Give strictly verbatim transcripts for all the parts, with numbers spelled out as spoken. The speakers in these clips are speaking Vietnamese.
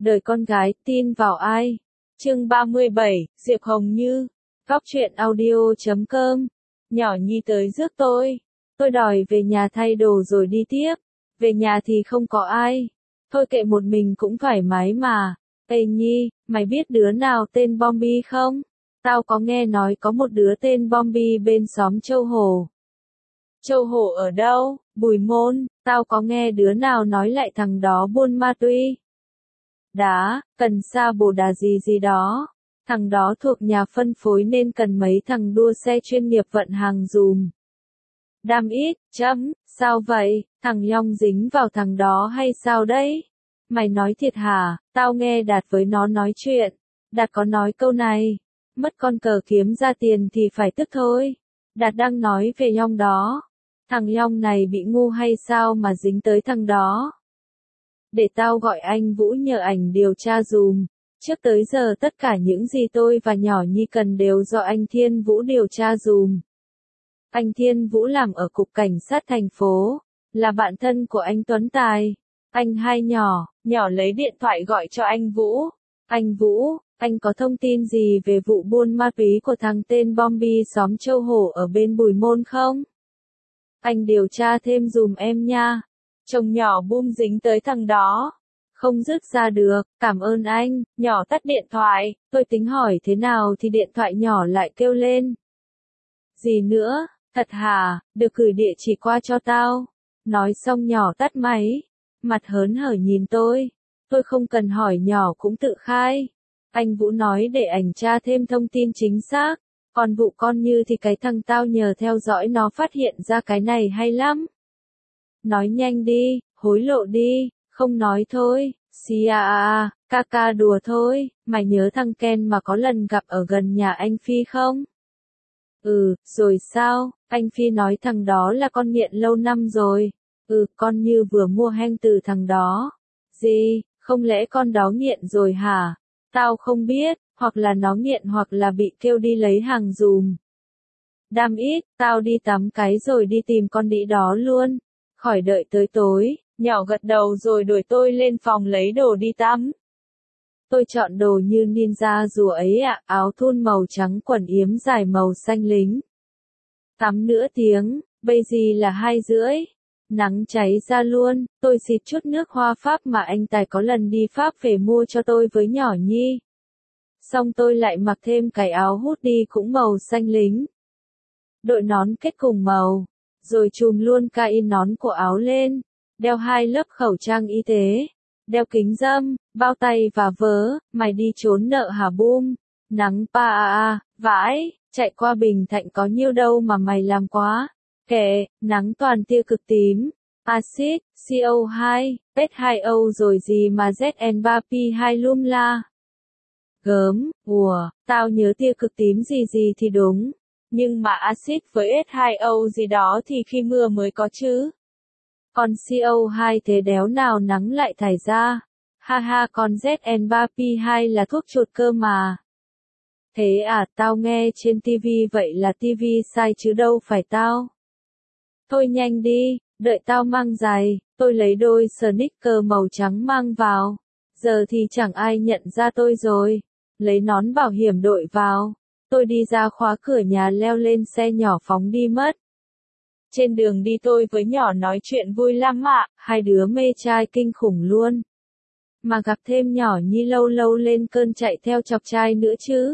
Đời con gái, tin vào ai? Chương ba mươi bảy, Diệp Hồng Như. Góc truyện audio chấm com. Nhỏ Nhi tới rước tôi. Tôi đòi về nhà thay đồ rồi đi tiếp. Về nhà thì không có ai. Thôi kệ một mình cũng thoải mái mà. Ê Nhi, mày biết đứa nào tên Bombi không? Tao có nghe nói có một đứa tên Bombi bên xóm Châu Hồ. Châu Hồ ở đâu? Bùi Môn. Tao có nghe đứa nào nói lại thằng đó buôn ma túy. Đá, cần sa bồ đà gì gì đó. Thằng đó thuộc nhà phân phối nên cần mấy thằng đua xe chuyên nghiệp vận hàng dùm. Đam ít, chấm, sao vậy, thằng Long dính vào thằng đó hay sao đấy? Mày nói thiệt hả? Tao nghe Đạt với nó nói chuyện. Đạt có nói câu này, mất con cờ kiếm ra tiền thì phải tức thôi. Đạt đang nói về Long đó. Thằng Long này bị ngu hay sao mà dính tới thằng đó? Để tao gọi anh Vũ nhờ ảnh điều tra dùm. Trước tới giờ tất cả những gì tôi và nhỏ Nhi cần đều do anh Thiên Vũ điều tra dùm. Anh Thiên Vũ làm ở cục cảnh sát thành phố, là bạn thân của anh Tuấn Tài. Anh hai nhỏ, nhỏ lấy điện thoại gọi cho anh Vũ. Anh Vũ, anh có thông tin gì về vụ buôn ma túy của thằng tên Bombi xóm Châu Hổ ở bên Bùi Môn không? Anh điều tra thêm dùm em nha. Chồng nhỏ bum dính tới thằng đó. Không dứt ra được, cảm ơn anh, nhỏ tắt điện thoại, tôi tính hỏi thế nào thì điện thoại nhỏ lại kêu lên. Gì nữa, thật hả, được gửi địa chỉ qua cho tao. Nói xong nhỏ tắt máy, mặt hớn hở nhìn tôi. Tôi không cần hỏi nhỏ cũng tự khai. Anh Vũ nói để ảnh tra thêm thông tin chính xác. Còn vụ con Như thì cái thằng tao nhờ theo dõi nó phát hiện ra cái này hay lắm. Nói nhanh đi, hối lộ đi, không nói thôi. Xì à à, ca ca đùa thôi, mày nhớ thằng Ken mà có lần gặp ở gần nhà anh Phi không? Ừ, rồi sao, anh Phi nói thằng đó là con nghiện lâu năm rồi. Ừ, con Như vừa mua hang từ thằng đó. Gì, không lẽ con đó nghiện rồi hả? Tao không biết, hoặc là nó nghiện hoặc là bị kêu đi lấy hàng dùm. Đam ít, tao đi tắm cái rồi đi tìm con đĩ đó luôn. Khỏi đợi tới tối. Nhỏ gật đầu rồi đuổi tôi lên phòng lấy đồ đi tắm. Tôi chọn đồ như ninja rùa ấy ạ, áo thun màu trắng quần yếm dài màu xanh lính. Tắm nửa tiếng, bây giờ là hai rưỡi. Nắng cháy ra luôn, tôi xịt chút nước hoa Pháp mà anh Tài có lần đi Pháp về mua cho tôi với nhỏ Nhi. Xong tôi lại mặc thêm cái áo hoodie cũng màu xanh lính. Đội nón kết cùng màu, rồi chùm luôn ca in nón của áo lên. Đeo hai lớp khẩu trang y tế, đeo kính râm, bao tay và vớ, mày đi trốn nợ hả Bum? Nắng pa a a, vãi, chạy qua Bình Thạnh có nhiêu đâu mà mày làm quá. Kệ, nắng toàn tia cực tím, axit, xê o hai, pê hai o rồi gì mà Z N ba P hai lum la. Gớm, ùa, tao nhớ tia cực tím gì gì thì đúng, nhưng mà axit với S hai O gì đó thì khi mưa mới có chứ. Còn xê o hai thế đéo nào nắng lại thải ra. Ha ha, còn Z N ba P hai là thuốc chuột cơ mà. Thế à, tao nghe trên ti vi vậy là ti vi sai chứ đâu phải tao. Thôi nhanh đi, đợi tao mang giày, tôi lấy đôi sneaker màu trắng mang vào. Giờ thì chẳng ai nhận ra tôi rồi. Lấy nón bảo hiểm đội vào. Tôi đi ra khóa cửa nhà leo lên xe nhỏ phóng đi mất. Trên đường đi tôi với nhỏ nói chuyện vui lắm ạ, hai đứa mê trai kinh khủng luôn. Mà gặp thêm nhỏ Nhi lâu lâu lên cơn chạy theo chọc trai nữa chứ.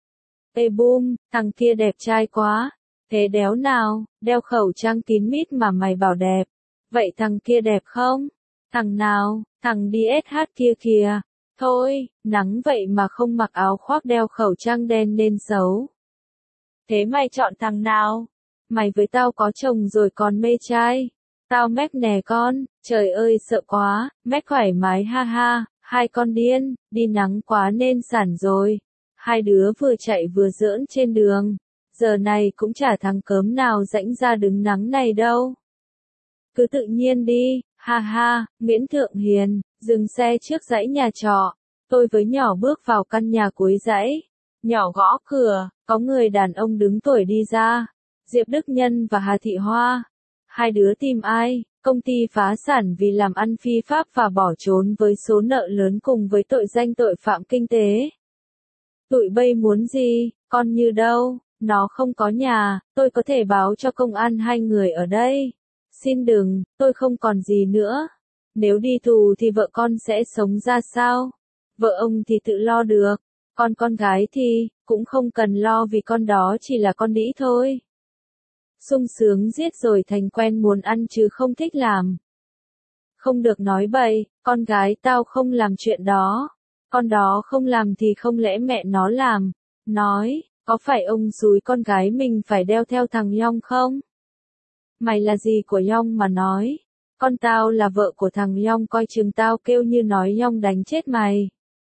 Ê Bum, thằng kia đẹp trai quá. Thế đéo nào, đeo khẩu trang kín mít mà mày bảo đẹp. Vậy thằng kia đẹp không? Thằng nào, thằng đi ét hát kia kìa. Thôi, nắng vậy mà không mặc áo khoác đeo khẩu trang đen nên xấu. Thế mày chọn thằng nào? Mày với tao có chồng rồi còn mê trai. Tao mép nè con, trời ơi sợ quá, mép thoải mái ha ha, hai con điên, đi nắng quá nên sản rồi. Hai đứa vừa chạy vừa giỡn trên đường, giờ này cũng chả thằng cớm nào rãnh ra đứng nắng này đâu. Cứ tự nhiên đi, ha ha, Nguyễn Thượng Hiền, dừng xe trước dãy nhà trọ. Tôi với nhỏ bước vào căn nhà cuối dãy. Nhỏ gõ cửa, có người đàn ông đứng tuổi đi ra. Diệp Đức Nhân và Hà Thị Hoa. Hai đứa tìm ai? Công ty phá sản vì làm ăn phi pháp và bỏ trốn với số nợ lớn cùng với tội danh tội phạm kinh tế. Tụi bay muốn gì, con Như đâu, nó không có nhà, tôi có thể báo cho công an hai người ở đây. Xin đừng, tôi không còn gì nữa. Nếu đi tù thì vợ con sẽ sống ra sao? Vợ ông thì tự lo được, còn con gái thì, cũng không cần lo vì con đó chỉ là con đĩ thôi. Sung sướng giết rồi thành quen muốn ăn chứ không thích làm. Không được nói bậy, con gái tao không làm chuyện đó. Con đó không làm thì không lẽ mẹ nó làm. Nói, có phải ông xúi con gái mình phải đeo theo thằng Yong không? Mày là gì của Yong mà nói? Con tao là vợ của thằng Yong, coi chừng tao kêu như nói Yong đánh chết mày.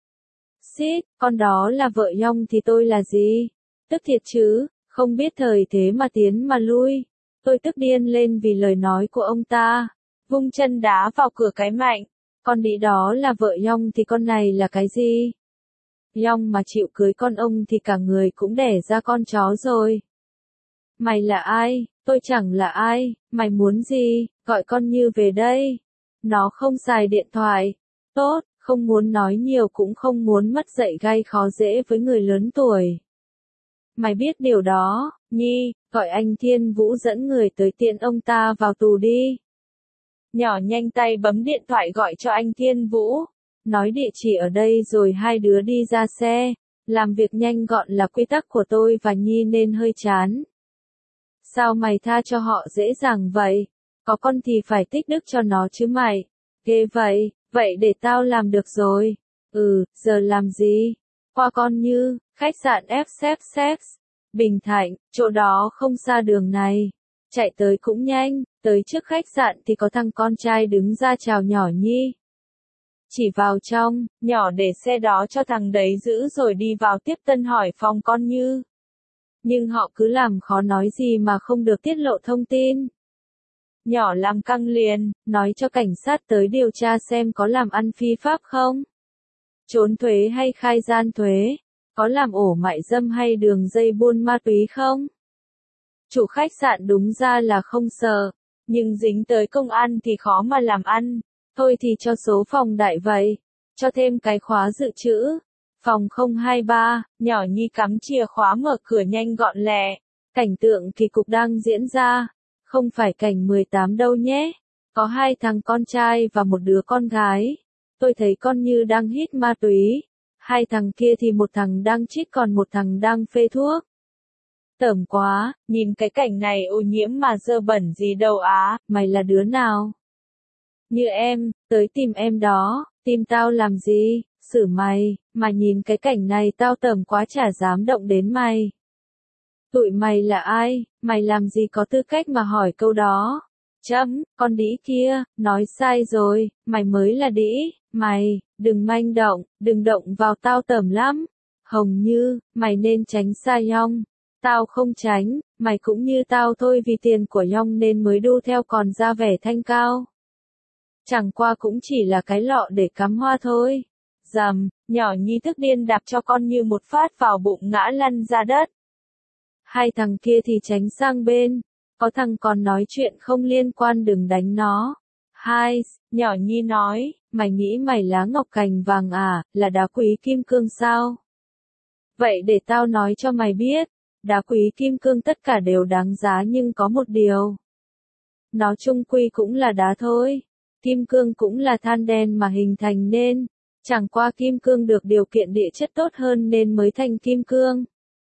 Xít, con đó là vợ Yong thì tôi là gì? Tức thiệt chứ, không biết thời thế mà tiến mà lui. Tôi tức điên lên vì lời nói của ông ta. Vung chân đá vào cửa cái mạnh. Con đĩ đó là vợ Yong thì con này là cái gì? Yong mà chịu cưới con ông thì cả người cũng đẻ ra con chó rồi. Mày là ai? Tôi chẳng là ai, mày muốn gì? Gọi con Như về đây. Nó không xài điện thoại. Tốt, không muốn nói nhiều cũng không muốn mất dạy gây khó dễ với người lớn tuổi. Mày biết điều đó, Nhi, gọi anh Thiên Vũ dẫn người tới tiễn ông ta vào tù đi. Nhỏ nhanh tay bấm điện thoại gọi cho anh Thiên Vũ. Nói địa chỉ ở đây rồi hai đứa đi ra xe. Làm việc nhanh gọn là quy tắc của tôi và Nhi nên hơi chán. Sao mày tha cho họ dễ dàng vậy? Có con thì phải tích đức cho nó chứ mày. Ghê vậy, vậy để tao làm được rồi. Ừ, giờ làm gì? Qua con Như, khách sạn ép ép Sex, Bình Thạnh, chỗ đó không xa đường này. Chạy tới cũng nhanh, tới trước khách sạn thì có thằng con trai đứng ra chào nhỏ Nhi. Chỉ vào trong, nhỏ để xe đó cho thằng đấy giữ rồi đi vào tiếp tân hỏi phòng con Như. Nhưng họ cứ làm khó nói gì mà không được tiết lộ thông tin. Nhỏ làm căng liền, nói cho cảnh sát tới điều tra xem có làm ăn phi pháp không? Trốn thuế hay khai gian thuế? Có làm ổ mại dâm hay đường dây buôn ma túy không? Chủ khách sạn đúng ra là không sợ, nhưng dính tới công an thì khó mà làm ăn. Thôi thì cho số phòng đại vậy, cho thêm cái khóa dự trữ. Phòng không hai ba, nhỏ Nhi cắm chìa khóa mở cửa nhanh gọn lẹ. Cảnh tượng kỳ cục đang diễn ra. Không phải cảnh mười tám đâu nhé. Có hai thằng con trai và một đứa con gái. Tôi thấy con Như đang hít ma túy. Hai thằng kia thì một thằng đang chích còn một thằng đang phê thuốc. Tởm quá, nhìn cái cảnh này ô nhiễm mà dơ bẩn gì đâu á, mày là đứa nào? Như em, tới tìm em đó, tìm tao làm gì, xử mày, mà nhìn cái cảnh này tao tởm quá chả dám động đến mày. Tụi mày là ai, mày làm gì có tư cách mà hỏi câu đó? Chấm, con đĩ kia, nói sai rồi, mày mới là đĩ, mày, đừng manh động, đừng động vào tao tởm lắm. Hồng Như, mày nên tránh xa Yong. Tao không tránh, mày cũng như tao thôi vì tiền của Yong nên mới đu theo còn ra vẻ thanh cao. Chẳng qua cũng chỉ là cái lọ để cắm hoa thôi. Dầm, nhỏ Nhi tức điên đạp cho con Như một phát vào bụng ngã lăn ra đất. Hai thằng kia thì tránh sang bên. Có thằng còn nói chuyện không liên quan đừng đánh nó. Hai, nhỏ Nhi nói, mày nghĩ mày lá ngọc cành vàng à, là đá quý kim cương sao? Vậy để tao nói cho mày biết, đá quý kim cương tất cả đều đáng giá nhưng có một điều. Nó chung quy cũng là đá thôi. Kim cương cũng là than đen mà hình thành nên. Chẳng qua kim cương được điều kiện địa chất tốt hơn nên mới thành kim cương.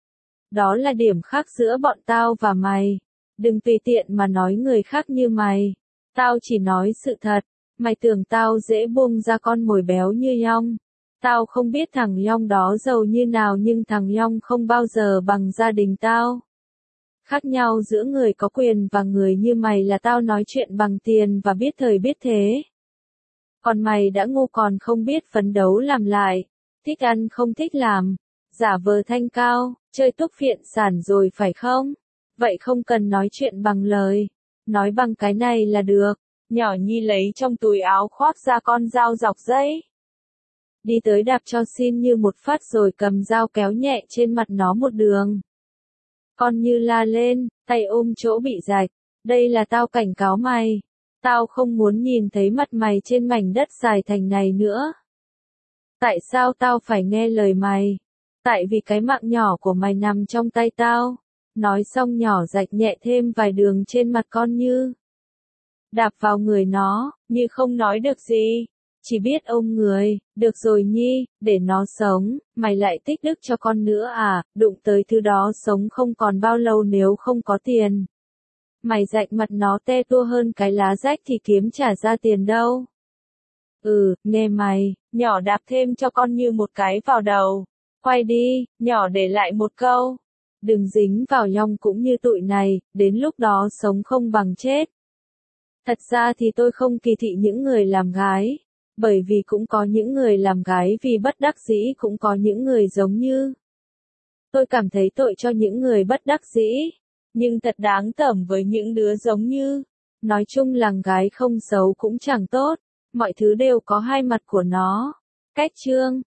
Đó là điểm khác giữa bọn tao và mày. Đừng tùy tiện mà nói người khác như mày. Tao chỉ nói sự thật. Mày tưởng tao dễ buông ra con mồi béo như Yong. Tao không biết thằng Yong đó giàu như nào nhưng thằng Yong không bao giờ bằng gia đình tao. Khác nhau giữa người có quyền và người như mày là tao nói chuyện bằng tiền và biết thời biết thế. Còn mày đã ngu còn không biết phấn đấu làm lại. Thích ăn không thích làm. Giả vờ thanh cao, chơi thuốc phiện sản rồi phải không? Vậy không cần nói chuyện bằng lời. Nói bằng cái này là được. Nhỏ Nhi lấy trong túi áo khoác ra con dao dọc dây. Đi tới đạp cho xin Như một phát rồi cầm dao kéo nhẹ trên mặt nó một đường. Con Như la lên, tay ôm chỗ bị rạch. Đây là tao cảnh cáo mày. Tao không muốn nhìn thấy mặt mày trên mảnh đất dài thành này nữa. Tại sao tao phải nghe lời mày? Tại vì cái mạng nhỏ của mày nằm trong tay tao. Nói xong nhỏ rạch nhẹ thêm vài đường trên mặt con Như. Đạp vào người nó, Như không nói được gì. Chỉ biết ôm người, được rồi Nhi, để nó sống, mày lại tích đức cho con nữa à, đụng tới thứ đó sống không còn bao lâu nếu không có tiền. Mày rạch mặt nó te tua hơn cái lá rách thì kiếm trả ra tiền đâu. Ừ, nè mày, nhỏ đạp thêm cho con Như một cái vào đầu. Quay đi, nhỏ để lại một câu. Đừng dính vào nhong cũng như tụi này, đến lúc đó sống không bằng chết. Thật ra thì tôi không kỳ thị những người làm gái. Bởi vì cũng có những người làm gái vì bất đắc dĩ, cũng có những người giống như. Tôi cảm thấy tội cho những người bất đắc dĩ. Nhưng thật đáng tởm với những đứa giống như. Nói chung làm gái không xấu cũng chẳng tốt. Mọi thứ đều có hai mặt của nó. Cách chương